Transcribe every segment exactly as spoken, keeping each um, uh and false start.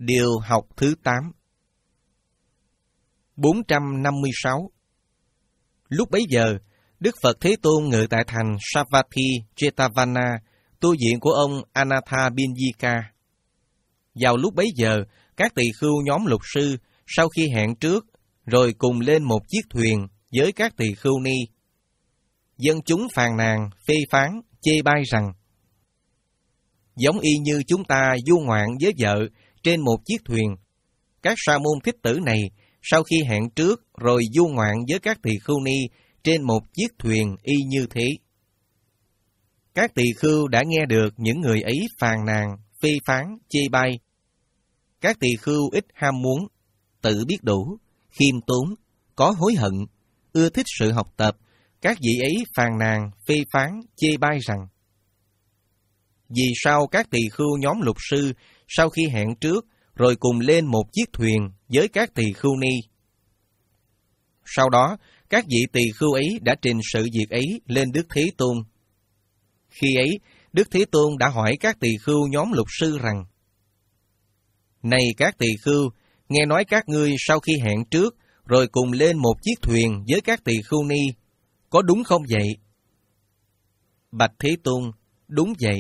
Điều học thứ tám. bốn trăm năm mươi sáu. Lúc bấy giờ, Đức Phật Thế Tôn ngự tại thành Savatthi Jetavana, tu viện của ông Anathapindika. Vào lúc bấy giờ, các tỳ khưu nhóm lục sư, sau khi hẹn trước, rồi cùng lên một chiếc thuyền với các tỳ khưu ni. Dân chúng phàn nàn, phê phán, chê bai rằng, giống y như chúng ta du ngoạn với vợ trên một chiếc thuyền. Các sa môn thích tử này, sau khi hẹn trước, rồi du ngoạn với các tỳ khưu ni trên một chiếc thuyền y như thế. Các tỳ khưu đã nghe được những người ấy phàn nàn, phê phán, chê bai. Các tỳ khưu ít ham muốn, tự biết đủ, khiêm tốn, có hối hận, ưa thích sự học tập. Các vị ấy phàn nàn, phê phán, chê bai rằng, vì sao các tỳ khưu nhóm lục sư, sau khi hẹn trước, rồi cùng lên một chiếc thuyền với các tỳ khưu ni? Sau đó, các vị tỳ khưu ấy đã trình sự việc ấy lên Đức Thế Tôn. Khi ấy, Đức Thế Tôn đã hỏi các tỳ khưu nhóm lục sư rằng, này các tỳ khưu, nghe nói các ngươi sau khi hẹn trước, rồi cùng lên một chiếc thuyền với các tỳ khưu ni, có đúng không vậy? Bạch Thế Tôn, đúng vậy.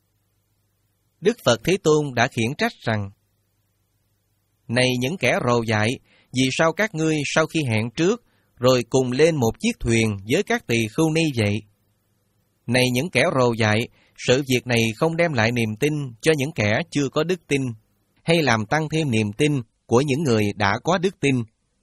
Đức Phật Thế Tôn đã khiển trách rằng, này những kẻ rồ dại, vì sao các ngươi sau khi hẹn trước, rồi cùng lên một chiếc thuyền với các tỳ khưu ni vậy? Này những kẻ rồ dại, sự việc này không đem lại niềm tin cho những kẻ chưa có đức tin, hay làm tăng thêm niềm tin của những người đã có đức tin.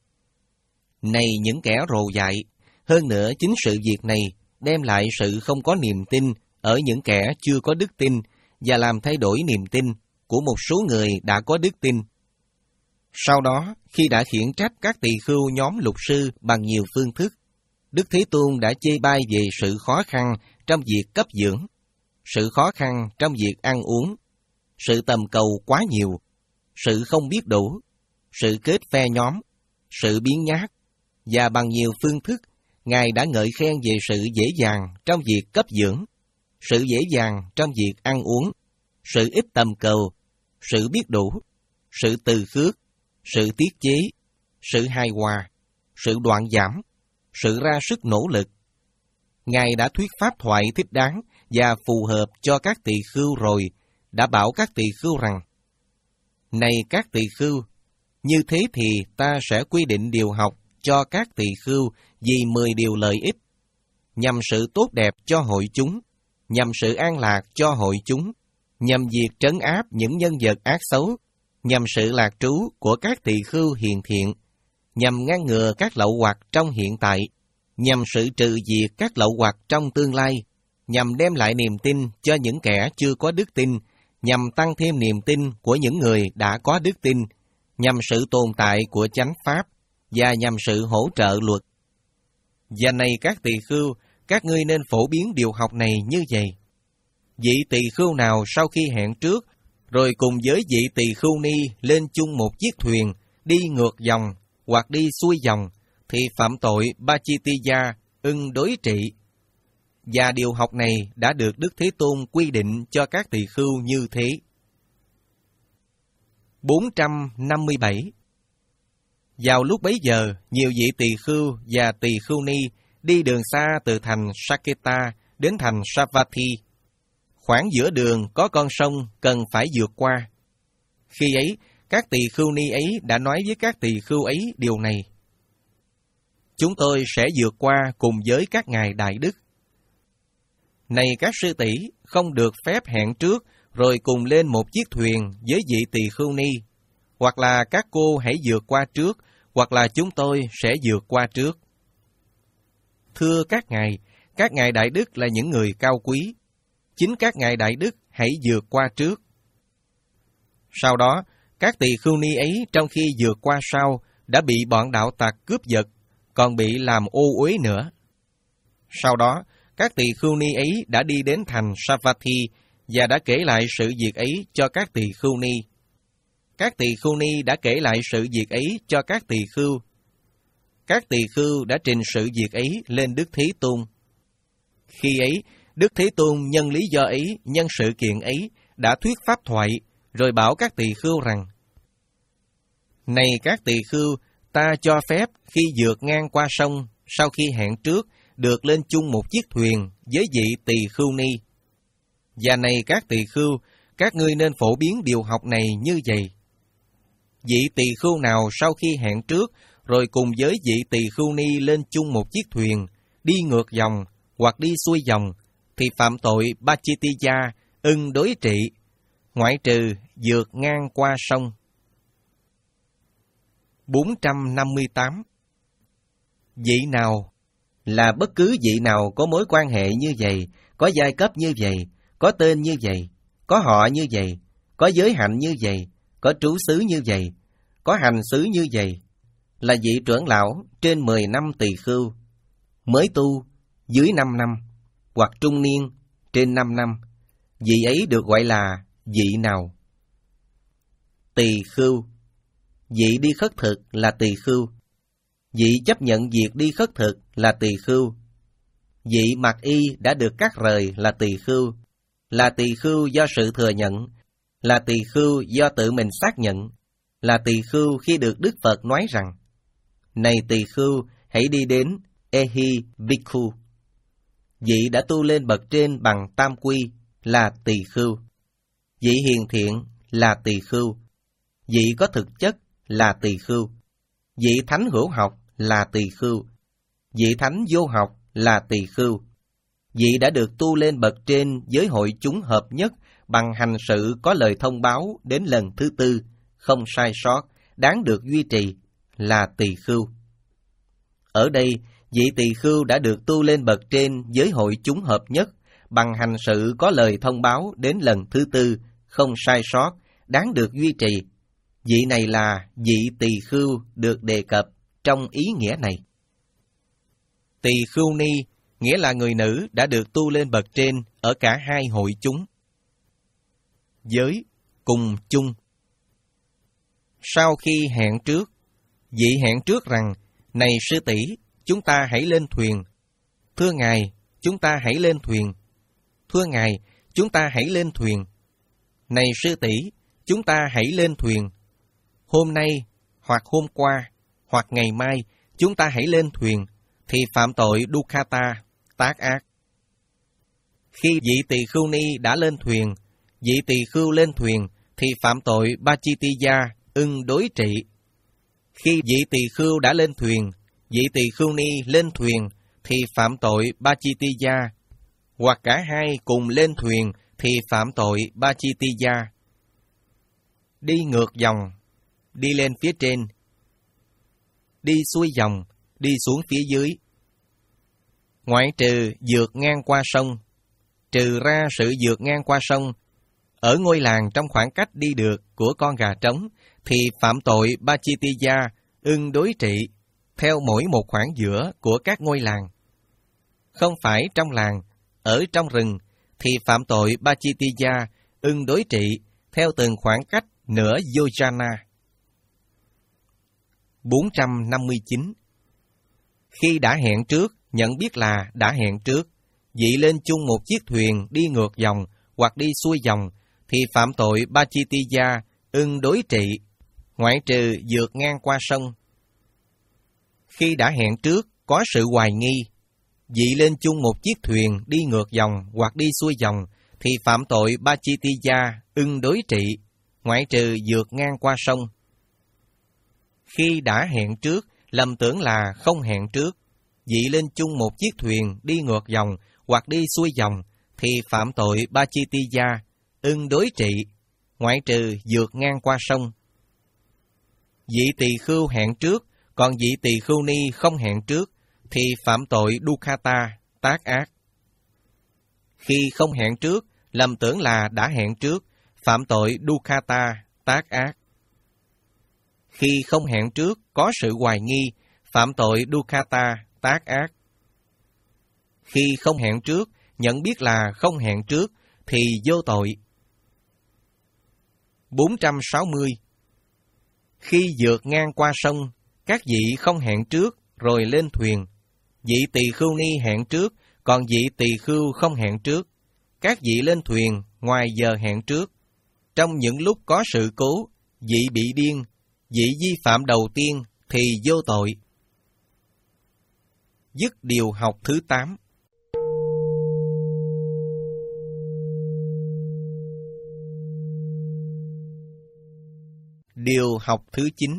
Này những kẻ rồ dại, hơn nữa chính sự việc này đem lại sự không có niềm tin ở những kẻ chưa có đức tin và làm thay đổi niềm tin của một số người đã có đức tin. Sau đó, khi đã khiển trách các tỳ khưu nhóm lục sư bằng nhiều phương thức, Đức Thế Tôn đã chê bai về sự khó khăn trong việc cấp dưỡng, sự khó khăn trong việc ăn uống, sự tầm cầu quá nhiều, sự không biết đủ, sự kết phe nhóm, sự biến nhát, và bằng nhiều phương thức, Ngài đã ngợi khen về sự dễ dàng trong việc cấp dưỡng, sự dễ dàng trong việc ăn uống, sự ít tầm cầu, sự biết đủ, sự từ khước, sự tiết chế, sự hài hòa, sự đoạn giảm, sự ra sức nỗ lực. Ngài đã thuyết pháp thoại thích đáng và phù hợp cho các tỳ khưu rồi, đã bảo các tỳ khưu rằng, này các tỳ khưu, như thế thì ta sẽ quy định điều học cho các tỳ khưu vì mười điều lợi ích, nhằm sự tốt đẹp cho hội chúng, nhằm sự an lạc cho hội chúng, nhằm việc trấn áp những nhân vật ác xấu, nhằm sự lạc trú của các tỳ khưu hiền thiện, nhằm ngăn ngừa các lậu hoặc trong hiện tại, nhằm sự trừ diệt các lậu hoặc trong tương lai, nhằm đem lại niềm tin cho những kẻ chưa có đức tin, nhằm tăng thêm niềm tin của những người đã có đức tin, nhằm sự tồn tại của chánh pháp, và nhằm sự hỗ trợ luật. Và này các tỳ khưu, các ngươi nên phổ biến điều học này như vậy. Vị tỳ khưu nào sau khi hẹn trước, rồi cùng với vị tỳ khưu ni lên chung một chiếc thuyền, đi ngược dòng, hoặc đi xuôi dòng, thì phạm tội Pachittiya, ưng đối trị. Và điều học này đã được Đức Thế Tôn quy định cho các tỳ khưu như thế. bốn trăm năm mươi bảy. Vào lúc bấy giờ, nhiều vị tỳ khưu và tỳ khưu ni đi đường xa từ thành Saketa đến thành Savatthi. Khoảng giữa đường có con sông cần phải vượt qua. Khi ấy, các tỳ khưu ni ấy đã nói với các tỳ khưu ấy điều này: chúng tôi sẽ vượt qua cùng với các ngài đại đức. Này các sư tỷ, không được phép hẹn trước rồi cùng lên một chiếc thuyền với vị tỳ khưu ni, hoặc là các cô hãy vượt qua trước, hoặc là chúng tôi sẽ vượt qua trước. Thưa các ngài, các ngài đại đức là những người cao quý. Chính các ngài đại đức hãy vượt qua trước. Sau đó, các tỳ khưu ni ấy trong khi vượt qua sau đã bị bọn đạo tặc cướp giật, còn bị làm ô uế nữa. Sau đó, các tỳ khưu ni ấy đã đi đến thành Savatthi và đã kể lại sự việc ấy cho các tỳ khưu ni. Các tỳ khưu ni đã kể lại sự việc ấy cho các tỳ khưu. Các tỳ khưu đã trình sự việc ấy lên Đức Thế Tôn. Khi ấy, Đức Thế Tôn nhân lý do ấy, nhân sự kiện ấy, đã thuyết pháp thoại, rồi bảo các tỳ khưu rằng: Này các tỳ khưu, ta cho phép khi vượt ngang qua sông, sau khi hẹn trước, được lên chung một chiếc thuyền với vị tỳ khưu ni. Và này các tỳ khưu, các ngươi nên phổ biến điều học này như vậy. Vị tỳ khưu nào sau khi hẹn trước, rồi cùng với vị tỳ khưu ni lên chung một chiếc thuyền, đi ngược dòng hoặc đi xuôi dòng, thì phạm tội Pachittiya, ưng đối trị, ngoại trừ vượt ngang qua sông. bốn trăm năm mươi tám. Vị nào là bất cứ vị nào có mối quan hệ như vậy, có giai cấp như vậy, có tên như vậy, có họ như vậy, có giới hạnh như vậy, có trú xứ như vậy, có hành xứ như vậy, là vị trưởng lão trên mười năm tỳ khưu, mới tu dưới năm năm, hoặc trung niên trên năm năm, vị ấy được gọi là vị nào? Tỳ khưu. Vị đi khất thực là tỳ khưu. Vị chấp nhận việc đi khất thực là tỳ khưu. Vị mặc y đã được cắt rời là tỳ khưu. Là tỳ khưu do sự thừa nhận, là tỳ khưu do tự mình xác nhận, là tỳ khưu khi được Đức Phật nói rằng: này tỳ khưu, hãy đi đến Ehi Bhikkhu. Vị đã tu lên bậc trên bằng tam quy là tỳ khưu. Vị hiền thiện là tỳ khưu. Vị có thực chất là tỳ khưu. Vị thánh hữu học là tỳ khưu. Vị thánh vô học là tỳ khưu. Vị đã được tu lên bậc trên với hội chúng hợp nhất bằng hành sự có lời thông báo đến lần thứ tư, không sai sót, đáng được duy trì là tỳ khưu. Ở đây, vị tỳ khưu đã được tu lên bậc trên với hội chúng hợp nhất bằng hành sự có lời thông báo đến lần thứ tư, không sai sót, đáng được duy trì. Vị này là vị tỳ khưu được đề cập trong ý nghĩa này. Tỳ khưu ni nghĩa là người nữ đã được tu lên bậc trên ở cả hai hội chúng. Giới cùng chung. Sau khi hẹn trước, vị hẹn trước rằng: này sư tỷ, chúng ta hãy lên thuyền. Thưa ngài, chúng ta hãy lên thuyền. Thưa ngài, chúng ta hãy lên thuyền. Này sư tỷ, chúng ta hãy lên thuyền. Hôm nay, hoặc hôm qua, hoặc ngày mai, chúng ta hãy lên thuyền, thì phạm tội Dukkata, tác ác. Khi vị tỳ khưu ni đã lên thuyền, vị tỳ khưu lên thuyền, thì phạm tội Pachittiya, ưng đối trị. Khi vị tỳ khưu đã lên thuyền, vị tỳ khưu ni lên thuyền, thì phạm tội Pachittiya, hoặc cả hai cùng lên thuyền, thì phạm tội Pachittiya. Đi ngược dòng, đi lên phía trên, đi xuôi dòng, đi xuống phía dưới. Ngoại trừ vượt ngang qua sông, trừ ra sự vượt ngang qua sông, ở ngôi làng trong khoảng cách đi được của con gà trống, thì phạm tội Pachittiya, ưng đối trị, theo mỗi một khoảng giữa của các ngôi làng. Không phải trong làng, ở trong rừng, thì phạm tội Pachittiya, ưng đối trị, theo từng khoảng cách nửa yojana. bốn trăm năm mươi chín. Khi đã hẹn trước, nhận biết là đã hẹn trước, vị lên chung một chiếc thuyền đi ngược dòng hoặc đi xuôi dòng, thì phạm tội Pachittiya, ưng đối trị, ngoại trừ vượt ngang qua sông. Khi đã hẹn trước, có sự hoài nghi, vị lên chung một chiếc thuyền đi ngược dòng hoặc đi xuôi dòng, thì phạm tội Pachittiya, ưng đối trị, ngoại trừ vượt ngang qua sông. Khi đã hẹn trước, lầm tưởng là không hẹn trước, vị lên chung một chiếc thuyền đi ngược dòng hoặc đi xuôi dòng, thì phạm tội Pachittiya, ưng đối trị, ngoại trừ vượt ngang qua sông. Vị tỳ khưu hẹn trước, còn vị tỳ khưu ni không hẹn trước, thì phạm tội Dukkata, tác ác. Khi không hẹn trước, lầm tưởng là đã hẹn trước, phạm tội Dukkata, tác ác. Khi không hẹn trước, có sự hoài nghi, phạm tội Dukkata, tác ác. Khi không hẹn trước, nhận biết là không hẹn trước, thì vô tội. bốn trăm sáu mươi. Khi vượt ngang qua sông, các vị không hẹn trước, rồi lên thuyền. Vị tỳ khưu ni hẹn trước, còn vị tỳ khưu không hẹn trước. Các vị lên thuyền ngoài giờ hẹn trước. Trong những lúc có sự cố, vị bị điên, Vị vi phạm đầu tiên thì vô tội. Dứt điều học thứ tám. Điều học thứ chín.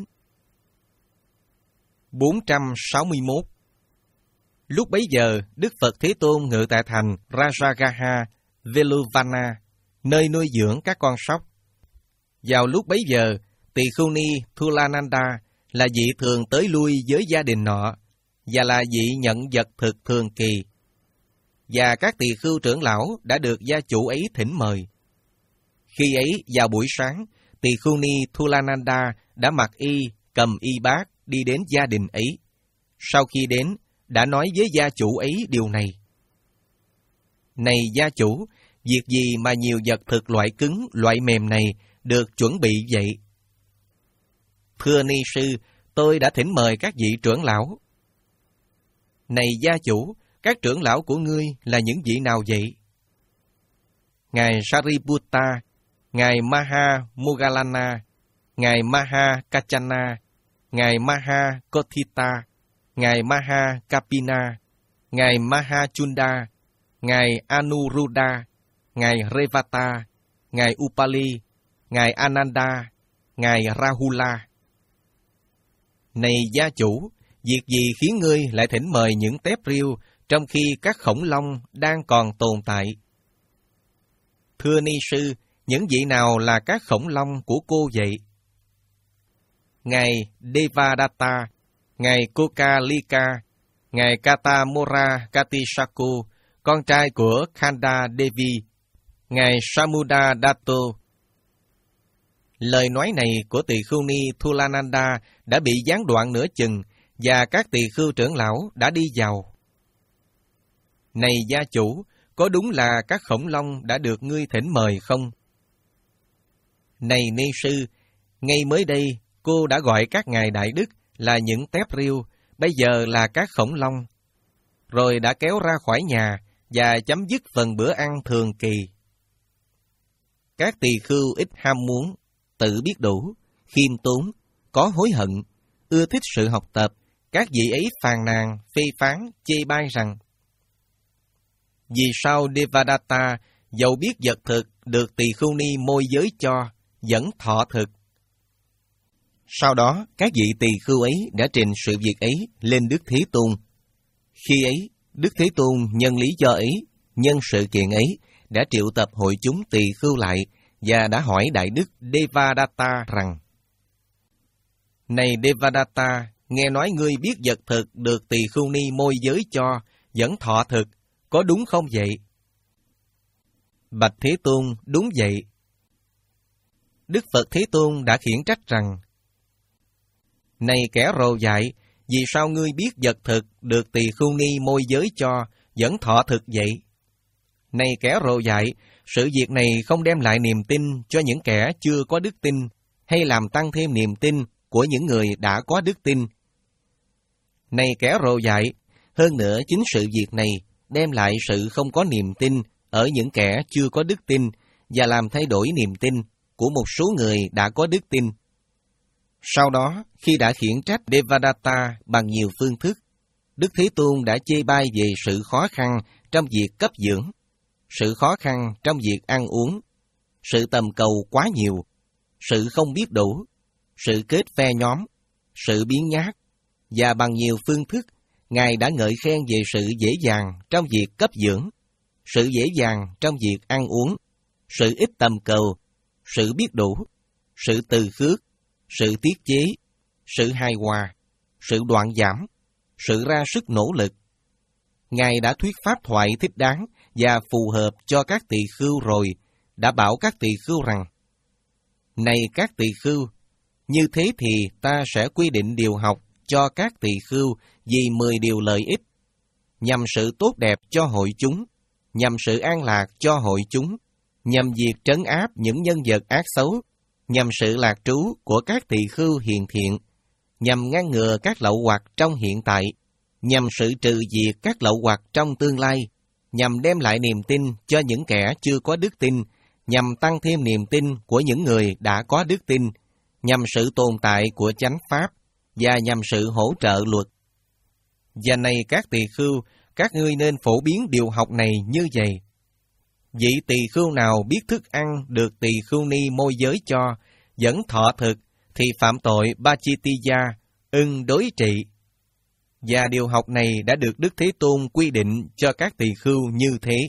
bốn trăm sáu mươi mốt. Lúc bấy giờ, Đức Phật Thế Tôn ngự tại thành Rajagaha, Veluvana, nơi nuôi dưỡng các con sóc. Vào lúc bấy giờ, Tỳ Khưu Ni Thulananda là vị thường tới lui với gia đình nọ, và là vị nhận vật thực thường kỳ. Và các tỳ khưu trưởng lão đã được gia chủ ấy thỉnh mời. Khi ấy, vào buổi sáng, Tỳ Khưu Ni Thulananda đã mặc y, cầm y bát, đi đến gia đình ấy. Sau khi đến, đã nói với gia chủ ấy điều này. Này gia chủ, việc gì mà nhiều vật thực loại cứng, loại mềm này được chuẩn bị vậy? Thưa ni sư, tôi đã thỉnh mời các vị trưởng lão. Này gia chủ, các trưởng lão của ngươi là những vị nào vậy? Ngài Sariputta, Ngài Maha Moggallana, Ngài Maha Kachana, Ngài Maha Kothita, Ngài Maha Kapina, Ngài Maha Chunda, Ngài Anuruddha, Ngài Revata, Ngài Upali, Ngài Ananda, Ngài Rahula. Này gia chủ, việc gì khiến ngươi lại thỉnh mời những tép riêu trong khi các khổng long đang còn tồn tại? Thưa ni sư, những vị nào là các khổng long của cô vậy? Ngài Devadatta, Ngài Kokalika, Ngài Katamora Katishaku, con trai của Khanda Devi, Ngài Samuda Dato. Lời nói này của Tỳ Khưu Ni Thulananda đã bị gián đoạn nửa chừng, và các tỳ khưu trưởng lão đã đi vào. Này gia chủ, có đúng là các khổng long đã được ngươi thỉnh mời không? Này ni sư, ngay mới đây cô đã gọi các ngài đại đức là những tép riêu, bây giờ là các khổng long, rồi đã kéo ra khỏi nhà và chấm dứt phần bữa ăn thường kỳ. Các tỳ khưu ít ham muốn, tự biết đủ, khiêm tốn, có hối hận, ưa thích sự học tập, các vị ấy phàn nàn, phê phán, chê bai rằng: vì sao Devadatta dầu biết vật thực được Tỳ Khưu Ni môi giới cho, vẫn thọ thực? Sau đó, các vị tỳ khưu ấy đã trình sự việc ấy lên Đức Thế Tôn. Khi ấy, Đức Thế Tôn nhân lý do ấy, nhân sự kiện ấy, đã triệu tập hội chúng tỳ khưu lại và đã hỏi Đại Đức Devadatta rằng: này Devadatta, nghe nói ngươi biết vật thực được Tỳ Khưu Ni môi giới cho, vẫn thọ thực, có đúng không vậy? Bạch Thế Tôn, đúng vậy. Đức Phật Thế Tôn đã khiển trách rằng: này kẻ rồ dại, vì sao ngươi biết vật thực được Tỳ Khưu Ni môi giới cho, vẫn thọ thực vậy? Này kẻ rồ dại, sự việc này không đem lại niềm tin cho những kẻ chưa có đức tin, hay làm tăng thêm niềm tin của những người đã có đức tin. Này kẻ rồ dại, hơn nữa chính sự việc này đem lại sự không có niềm tin ở những kẻ chưa có đức tin và làm thay đổi niềm tin của một số người đã có đức tin. Sau đó, khi đã khiển trách Devadatta bằng nhiều phương thức, Đức Thế Tôn đã chê bai về sự khó khăn trong việc cấp dưỡng, sự khó khăn trong việc ăn uống, sự tầm cầu quá nhiều, sự không biết đủ, sự kết phe nhóm, sự biến nhát, và bằng nhiều phương thức, Ngài đã ngợi khen về sự dễ dàng trong việc cấp dưỡng, sự dễ dàng trong việc ăn uống, sự ít tầm cầu, sự biết đủ, sự từ khước, sự tiết chế, sự hài hòa, sự đoạn giảm, sự ra sức nỗ lực. Ngài đã thuyết pháp thoại thích đáng và phù hợp cho các tỳ khưu rồi, đã bảo các tỳ khưu rằng: này các tỳ khưu, như thế thì ta sẽ quy định điều học cho các tỳ khưu vì mười điều lợi ích, nhằm sự tốt đẹp cho hội chúng, nhằm sự an lạc cho hội chúng, nhằm việc trấn áp những nhân vật ác xấu, nhằm sự lạc trú của các tỳ khưu hiền thiện, nhằm ngăn ngừa các lậu hoặc trong hiện tại, nhằm sự trừ diệt các lậu hoặc trong tương lai, nhằm đem lại niềm tin cho những kẻ chưa có đức tin, nhằm tăng thêm niềm tin của những người đã có đức tin, nhằm sự tồn tại của chánh pháp và nhằm sự hỗ trợ luật. Và này các tỳ khưu, các ngươi nên phổ biến điều học này như vậy. Vị tỳ khưu nào biết thức ăn được tỳ khưu ni môi giới cho, vẫn thọ thực, thì phạm tội Pachitiya, ưng đối trị. Và điều học này đã được Đức Thế Tôn quy định cho các tỳ khưu như thế.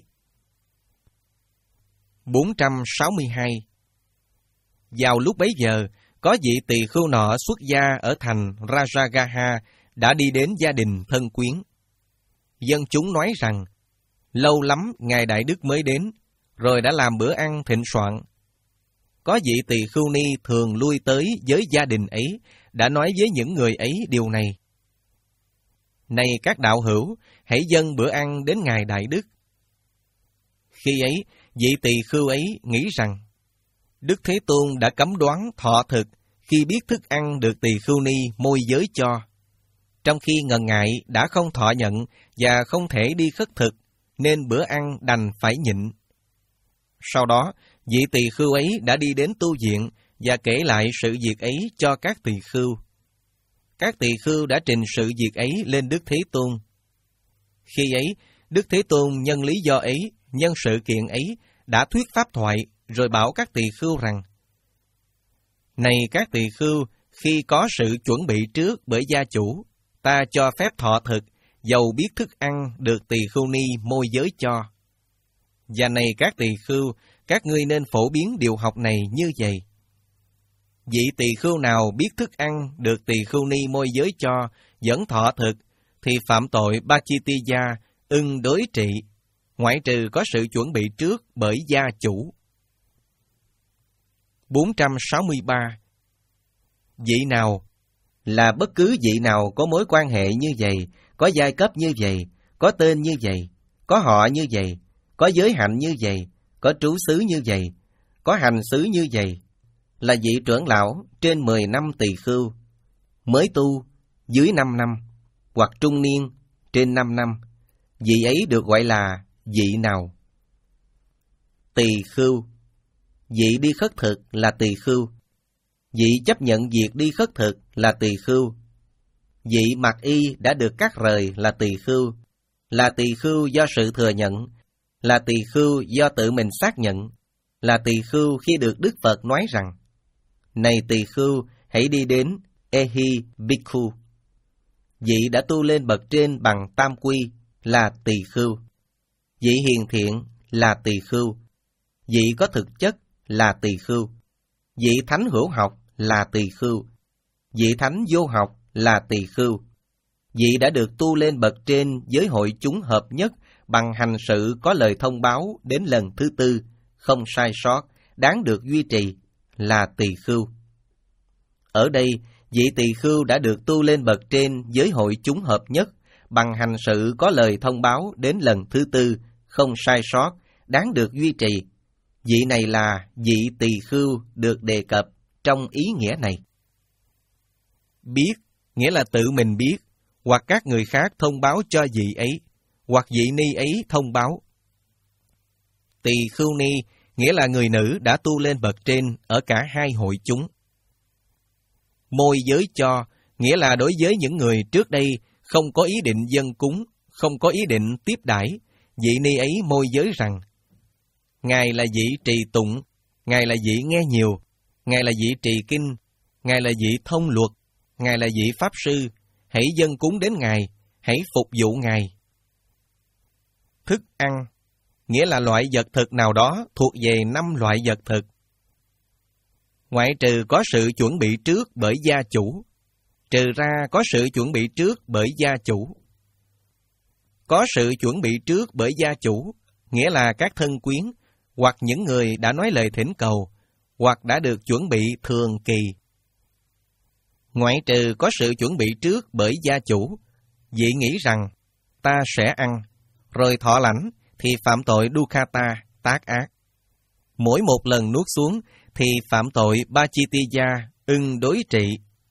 bốn trăm sáu mươi hai. Vào lúc bấy giờ, có vị tỳ khưu nọ xuất gia ở thành Rajagaha đã đi đến gia đình thân quyến. Dân chúng nói rằng, lâu lắm Ngài Đại Đức mới đến, rồi đã làm bữa ăn thịnh soạn. Có vị tỳ khưu ni thường lui tới với gia đình ấy, đã nói với những người ấy điều này. Này các đạo hữu, hãy dâng bữa ăn đến Ngài Đại Đức. Khi ấy, vị tỳ khưu ấy nghĩ rằng, Đức Thế Tôn đã cấm đoán thọ thực khi biết thức ăn được tỳ khưu ni môi giới cho. Trong khi ngần ngại đã không thọ nhận và không thể đi khất thực, nên bữa ăn đành phải nhịn. Sau đó, vị tỳ khưu ấy đã đi đến tu viện và kể lại sự việc ấy cho các tỳ khưu. Các tỳ khưu đã trình sự việc ấy lên Đức Thế Tôn. Khi ấy, Đức Thế Tôn nhân lý do ấy, nhân sự kiện ấy, đã thuyết pháp thoại, rồi bảo các tỳ khưu rằng, này các tỳ khưu, khi có sự chuẩn bị trước bởi gia chủ, ta cho phép thọ thực, dầu biết thức ăn được tỳ khưu ni môi giới cho. Và này các tỳ khưu, các ngươi nên phổ biến điều học này như vậy. Vị tỳ khưu nào biết thức ăn được tỳ khưu ni môi giới cho, vẫn thọ thực, thì phạm tội Pachitiya, ưng đối trị, ngoại trừ có sự chuẩn bị trước bởi gia chủ. bốn trăm sáu mươi ba. Vị nào là bất cứ vị nào có mối quan hệ như vậy, có giai cấp như vậy, có tên như vậy, có họ như vậy, có giới hạnh như vậy, có trú xứ như vậy, có hành xứ như vậy, là vị trưởng lão trên mười năm tỳ khưu, mới tu dưới năm năm, hoặc trung niên trên năm năm, vị ấy được gọi là vị nào? Tỳ khưu. Vị đi khất thực là tỳ khưu. Vị chấp nhận việc đi khất thực là tỳ khưu. Vị mặc y đã được cắt rời là tỳ khưu, là tỳ khưu do sự thừa nhận, là tỳ khưu do tự mình xác nhận, là tỳ khưu khi được Đức Phật nói rằng, này tỳ khưu, hãy đi đến Ehi Bhikkhu. Vị đã tu lên bậc trên bằng tam quy là tỳ khưu. Vị hiền thiện là tỳ khưu. Vị có thực chất là tỳ khưu. Vị thánh hữu học là tỳ khưu. Vị thánh vô học là tỳ khưu. Vị đã được tu lên bậc trên với hội chúng hợp nhất bằng hành sự có lời thông báo đến lần thứ tư, không sai sót, đáng được duy trì là tỳ khưu. Ở đây, vị tỳ khưu đã được tu lên bậc trên với hội chúng hợp nhất bằng hành sự có lời thông báo đến lần thứ tư, không sai sót, đáng được duy trì. Vị này là vị tỳ khưu được đề cập trong ý nghĩa này. Biết nghĩa là tự mình biết, hoặc các người khác thông báo cho vị ấy, hoặc vị ni ấy thông báo. Tỳ khưu ni nghĩa là người nữ đã tu lên bậc trên ở cả hai hội chúng. Môi giới cho nghĩa là đối với những người trước đây không có ý định dâng cúng, không có ý định tiếp đãi, vị ni ấy môi giới rằng, Ngài là vị trì tụng, Ngài là vị nghe nhiều, Ngài là vị trì kinh, Ngài là vị thông luật, Ngài là vị pháp sư, hãy dâng cúng đến Ngài, hãy phục vụ Ngài. Thức ăn nghĩa là loại vật thực nào đó thuộc về năm loại vật thực. Ngoại trừ có sự chuẩn bị trước bởi gia chủ, trừ ra có sự chuẩn bị trước bởi gia chủ. Có sự chuẩn bị trước bởi gia chủ, nghĩa là các thân quyến, hoặc những người đã nói lời thỉnh cầu, hoặc đã được chuẩn bị thường kỳ. Ngoại trừ có sự chuẩn bị trước bởi gia chủ, vị nghĩ rằng, ta sẽ ăn, rồi thọ lãnh, thì phạm tội Dukkata, tác ác. Mỗi một lần nuốt xuống, thì phạm tội Pachitiya, ưng đối trị.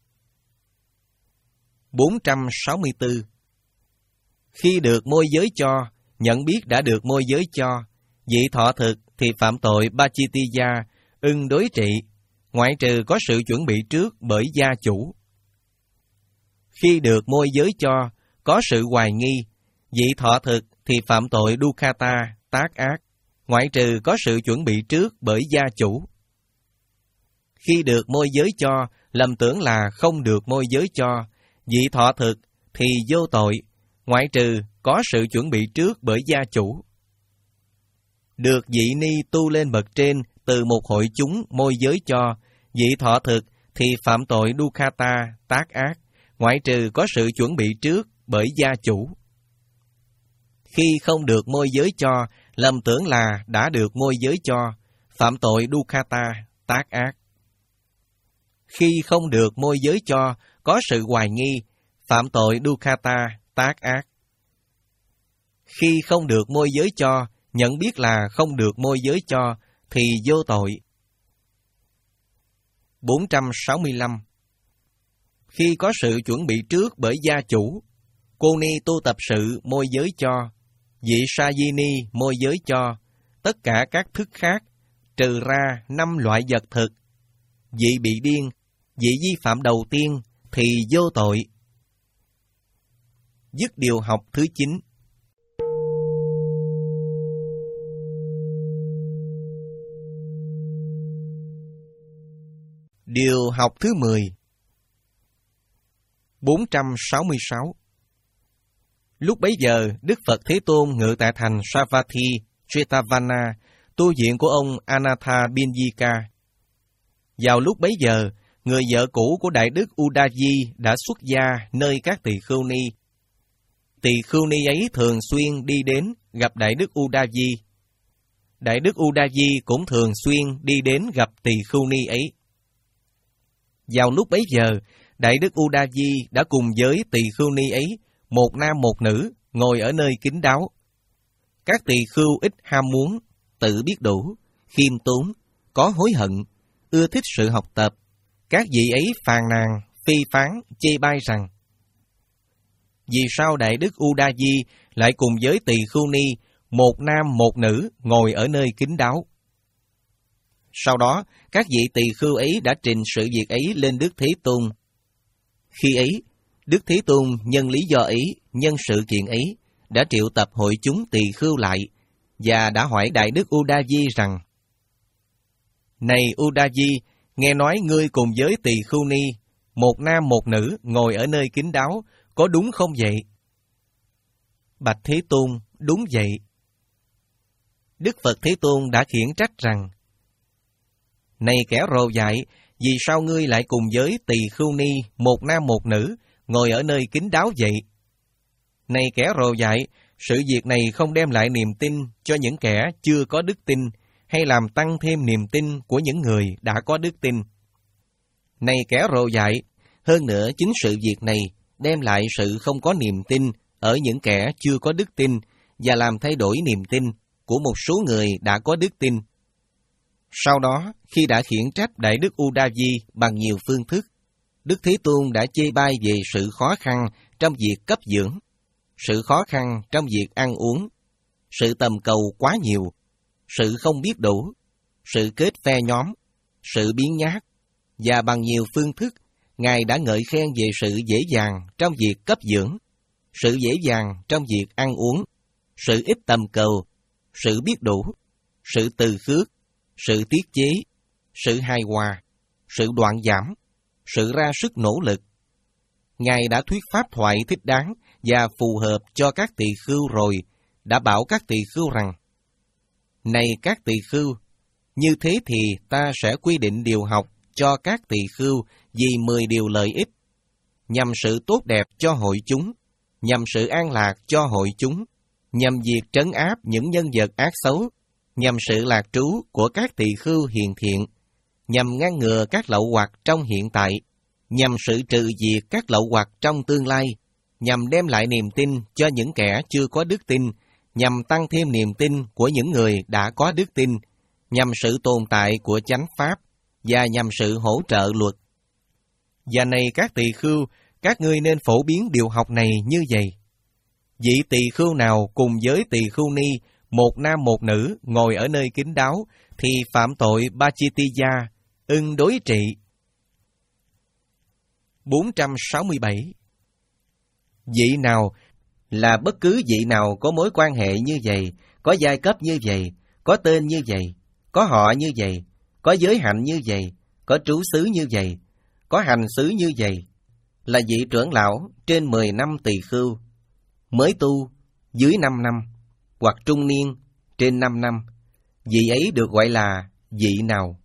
bốn trăm sáu mươi tư. Khi được môi giới cho, nhận biết đã được môi giới cho, vị thọ thực thì phạm tội Pachitiya, ưng đối trị, ngoại trừ có sự chuẩn bị trước bởi gia chủ. Khi được môi giới cho, có sự hoài nghi, vị thọ thực thì phạm tội dukkata, tác ác, ngoại trừ có sự chuẩn bị trước bởi gia chủ. Khi được môi giới cho, lầm tưởng là không được môi giới cho, vị thọ thực thì vô tội, ngoại trừ có sự chuẩn bị trước bởi gia chủ. Được vị ni tu lên bậc trên từ một hội chúng môi giới cho, vị thọ thực thì phạm tội dukkata, tác ác, ngoại trừ có sự chuẩn bị trước bởi gia chủ. Khi không được môi giới cho, lầm tưởng là đã được môi giới cho, phạm tội dukkata, tác ác. Khi không được môi giới cho, có sự hoài nghi, phạm tội dukkata, tác ác. Khi không được môi giới cho, nhận biết là không được môi giới cho, thì vô tội. bốn trăm sáu mươi lăm. Khi có sự chuẩn bị trước bởi gia chủ, cô ni tu tập sự môi giới cho, vị Sajini môi giới cho, tất cả các thức khác, trừ ra năm loại vật thực, vị bị điên, vị vi phạm đầu tiên, thì vô tội. Dứt điều học thứ chín. Điều học thứ mười. bốn trăm sáu mươi sáu. Lúc bấy giờ, Đức Phật Thế Tôn ngự tại thành Savatthi, Jetavana, tu viện của ông Anatha Binyika. Vào lúc bấy giờ, người vợ cũ của Đại Đức Udayi đã xuất gia nơi các tỳ khưu ni. Tỳ khưu ni ấy thường xuyên đi đến gặp Đại Đức Udayi. Đại Đức Udayi cũng thường xuyên đi đến gặp tỳ khưu ni ấy. Vào lúc bấy giờ, Đại Đức Udayi đã cùng với tỳ khưu ni ấy, một nam một nữ, ngồi ở nơi kín đáo. Các tỳ khưu ít ham muốn, tự biết đủ, khiêm tốn, có hối hận, ưa thích sự học tập. Các vị ấy phàn nàn, phê phán, chê bai rằng: vì sao Đại Đức Udayi lại cùng với tỳ khưu ni, một nam một nữ, ngồi ở nơi kín đáo? Sau đó, các vị tỳ khưu ấy đã trình sự việc ấy lên Đức Thế Tôn. Khi ấy, Đức Thế Tôn nhân lý do ấy, nhân sự kiện ấy, đã triệu tập hội chúng tỳ khưu lại, và đã hỏi Đại Đức Udayi rằng: này Udayi, nghe nói ngươi cùng với tỳ khưu ni, một nam một nữ, ngồi ở nơi kín đáo, có đúng không vậy? Bạch Thế Tôn, đúng vậy. Đức Phật Thế Tôn đã khiển trách rằng: này kẻ rồ dại, vì sao ngươi lại cùng với tỳ khưu ni, một nam một nữ, ngồi ở nơi kín đáo vậy? Này kẻ rồ dại, sự việc này không đem lại niềm tin cho những kẻ chưa có đức tin, hay làm tăng thêm niềm tin của những người đã có đức tin. Này kẻ rồ dại, hơn nữa chính sự việc này đem lại sự không có niềm tin ở những kẻ chưa có đức tin, và làm thay đổi niềm tin của một số người đã có đức tin. Sau đó, khi đã khiển trách Đại Đức Udayi bằng nhiều phương thức, Đức Thế Tôn đã chê bai về sự khó khăn trong việc cấp dưỡng, sự khó khăn trong việc ăn uống, sự tầm cầu quá nhiều, sự không biết đủ, sự kết phe nhóm, sự biến nhát, và bằng nhiều phương thức, Ngài đã ngợi khen về sự dễ dàng trong việc cấp dưỡng, sự dễ dàng trong việc ăn uống, sự ít tầm cầu, sự biết đủ, sự từ khước, sự tiết chế, sự hài hòa, sự đoạn giảm, sự ra sức nỗ lực. Ngài đã thuyết pháp thoại thích đáng và phù hợp cho các tỳ khưu rồi, đã bảo các tỳ khưu rằng: này các tỳ khưu, như thế thì ta sẽ quy định điều học cho các tỳ khưu vì mười điều lợi ích, nhằm sự tốt đẹp cho hội chúng, nhằm sự an lạc cho hội chúng, nhằm việc trấn áp những nhân vật ác xấu, nhằm sự lạc trú của các tỳ khưu hiền thiện, nhằm ngăn ngừa các lậu hoặc trong hiện tại, nhằm sự trừ diệt các lậu hoặc trong tương lai, nhằm đem lại niềm tin cho những kẻ chưa có đức tin, nhằm tăng thêm niềm tin của những người đã có đức tin, nhằm sự tồn tại của chánh pháp, và nhằm sự hỗ trợ luật. Và này các tỳ khưu, các ngươi nên phổ biến điều học này như vậy. Vị tỳ khưu nào cùng với tỳ khưu ni, một nam một nữ, ngồi ở nơi kín đáo, thì phạm tội Bachitiya, ưng đối trị. bốn trăm sáu mươi bảy. Vị nào là bất cứ vị nào có mối quan hệ như vậy, có giai cấp như vậy, có tên như vậy, có họ như vậy, có giới hạnh như vậy, có trú xứ như vậy, có hành xứ như vậy, là vị trưởng lão trên mười năm tỳ khưu, mới tu dưới năm năm, hoặc trung niên trên năm năm, vị ấy được gọi là vị nào?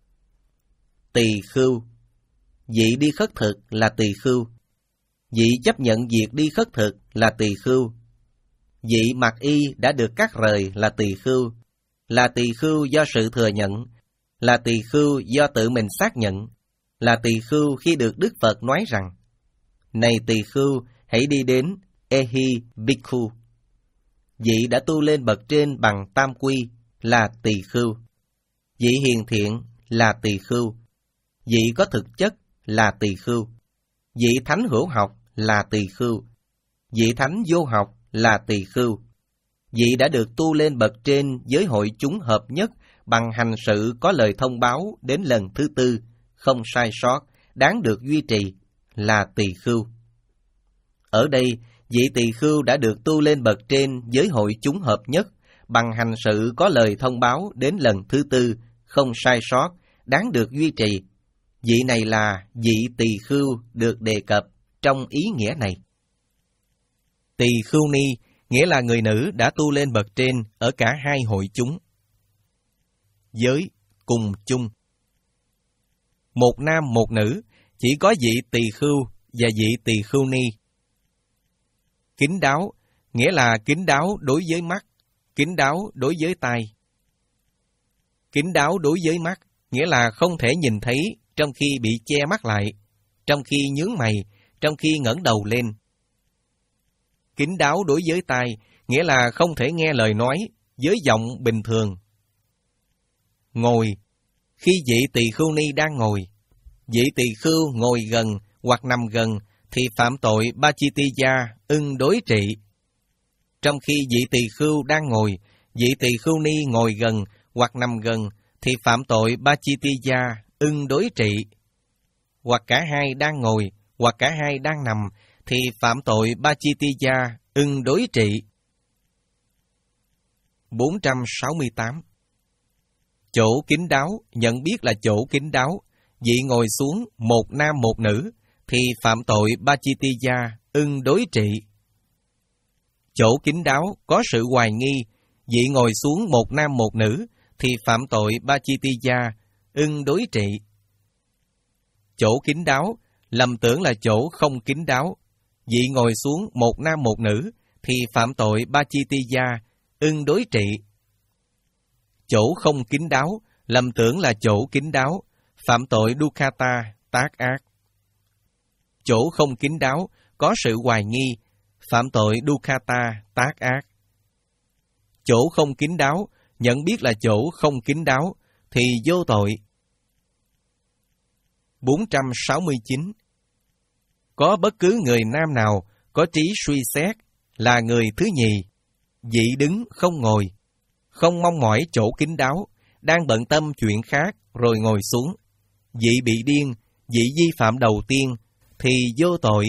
Tỳ khưu. Vị đi khất thực là tỳ khưu. Vị chấp nhận việc đi khất thực là tỳ khưu. Vị mặc y đã được cắt rời là tỳ khưu, là tỳ khưu do sự thừa nhận, là tỳ khưu do tự mình xác nhận, là tỳ khưu khi được Đức Phật nói rằng: này tỳ khưu, hãy đi đến Ehi Bhikkhu. Vị đã tu lên bậc trên bằng tam quy là tỳ khưu. Vị hiền thiện là tỳ khưu. Vị có thực chất là tỳ khưu. Vị thánh hữu học là tỳ khưu. Vị thánh vô học là tỳ khưu. Vị đã được tu lên bậc trên với hội chúng hợp nhất bằng hành sự có lời thông báo đến lần thứ tư, không sai sót, đáng được duy trì là tỳ khưu. Ở đây, vị tỳ khưu đã được tu lên bậc trên với hội chúng hợp nhất bằng hành sự có lời thông báo đến lần thứ tư, không sai sót, đáng được duy trì. Vị này là vị tỳ khưu được đề cập trong ý nghĩa này. Tỳ khưu ni nghĩa là người nữ đã tu lên bậc trên ở cả hai hội chúng. Giới cùng chung. Một nam một nữ, chỉ có vị tỳ khưu và vị tỳ khưu ni. Kín đáo nghĩa là kín đáo đối với mắt, kín đáo đối với tai. Kín đáo đối với mắt nghĩa là không thể nhìn thấy trong khi bị che mắt lại, trong khi nhướng mày, trong khi ngẩng đầu lên. Kín đáo đối với tai nghĩa là không thể nghe lời nói với giọng bình thường. Ngồi. Khi vị tỳ khưu ni đang ngồi, vị tỳ khưu ngồi gần hoặc nằm gần thì phạm tội Pachittiya ưng đối trị. Trong khi vị tỳ khưu đang ngồi, vị tỳ khưu ni ngồi gần hoặc nằm gần thì phạm tội Pachittiya ưng đối trị. Hoặc cả hai đang ngồi hoặc cả hai đang nằm thì phạm tội Pachittiya ưng đối trị. bốn trăm sáu mươi tám. Chỗ kín đáo nhận biết là chỗ kín đáo, vị ngồi xuống một nam một nữ thì phạm tội Pachittiya ưng đối trị. Chỗ kín đáo có sự hoài nghi, vị ngồi xuống một nam một nữ thì phạm tội Pachittiya ưng đối trị. Chỗ kín đáo lầm tưởng là chỗ không kín đáo, vị ngồi xuống một nam một nữ thì phạm tội Pachittiya ưng đối trị. Chỗ không kín đáo lầm tưởng là chỗ kín đáo, phạm tội Dukkata tác ác. Chỗ không kín đáo có sự hoài nghi, phạm tội Dukkata tác ác. Chỗ không kín đáo nhận biết là chỗ không kín đáo thì vô tội. bốn trăm sáu mươi chín. Có bất cứ người nam nào có trí suy xét là người thứ nhì, vị đứng không ngồi, không mong mỏi chỗ kín đáo, đang bận tâm chuyện khác rồi ngồi xuống, vị bị điên, vị vi phạm đầu tiên thì vô tội.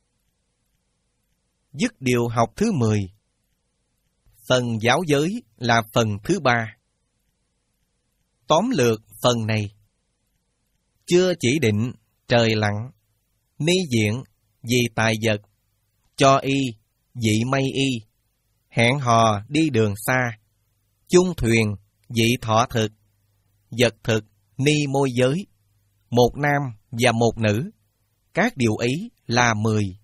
Dứt điều học thứ mười. Phần giáo giới là phần thứ ba. Tóm lược phần này. Chưa chỉ định, trời lặng, ni diện, vì tài vật, cho y, vị may y, hẹn hò đi đường xa, chung thuyền, vị thọ thực, vật thực, ni môi giới, một nam và một nữ, các điều ấy là mười.